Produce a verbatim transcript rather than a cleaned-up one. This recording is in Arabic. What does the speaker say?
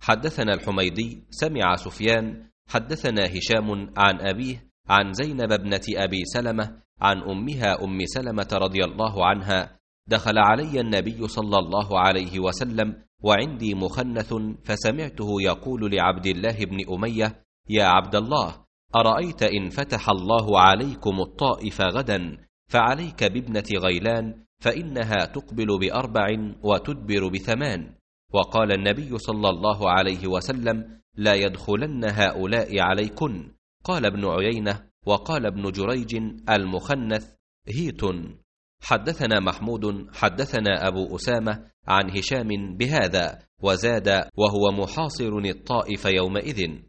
حدثنا الحميدي سمع سفيان حدثنا هشام عن أبيه عن زينب ابنة أبي سلمة عن أمها أم سلمة رضي الله عنها: دخل علي النبي صلى الله عليه وسلم وعندي مخنث، فسمعته يقول لعبد الله بن أمية: يا عبد الله، أرأيت إن فتح الله عليكم الطائف غدا فعليك بابنة غيلان، فإنها تقبل بأربع وتدبر بثمان. وقال النبي صلى الله عليه وسلم: لا يدخلن هؤلاء عليكن. قال ابن عيينة وقال ابن جريج: المخنث هيت. حدثنا محمود حدثنا أبو أسامة عن هشام بهذا، وزاد: وهو محاصر الطائف يومئذ.